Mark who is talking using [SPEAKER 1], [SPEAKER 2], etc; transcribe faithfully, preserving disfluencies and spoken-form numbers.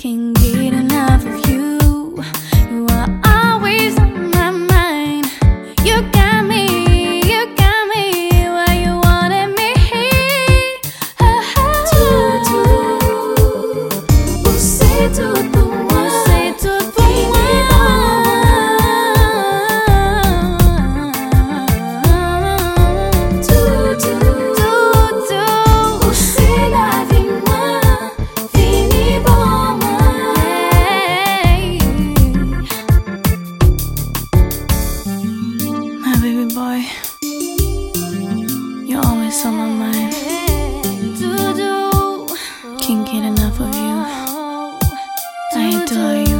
[SPEAKER 1] Can't get enough of you. You are always on my mind. You got me, you got me where you wanted me. Oh, oh.
[SPEAKER 2] Tudo, você tudo,
[SPEAKER 1] Você tudo boy, you're always on my mind. Can't get enough of you. I adore you.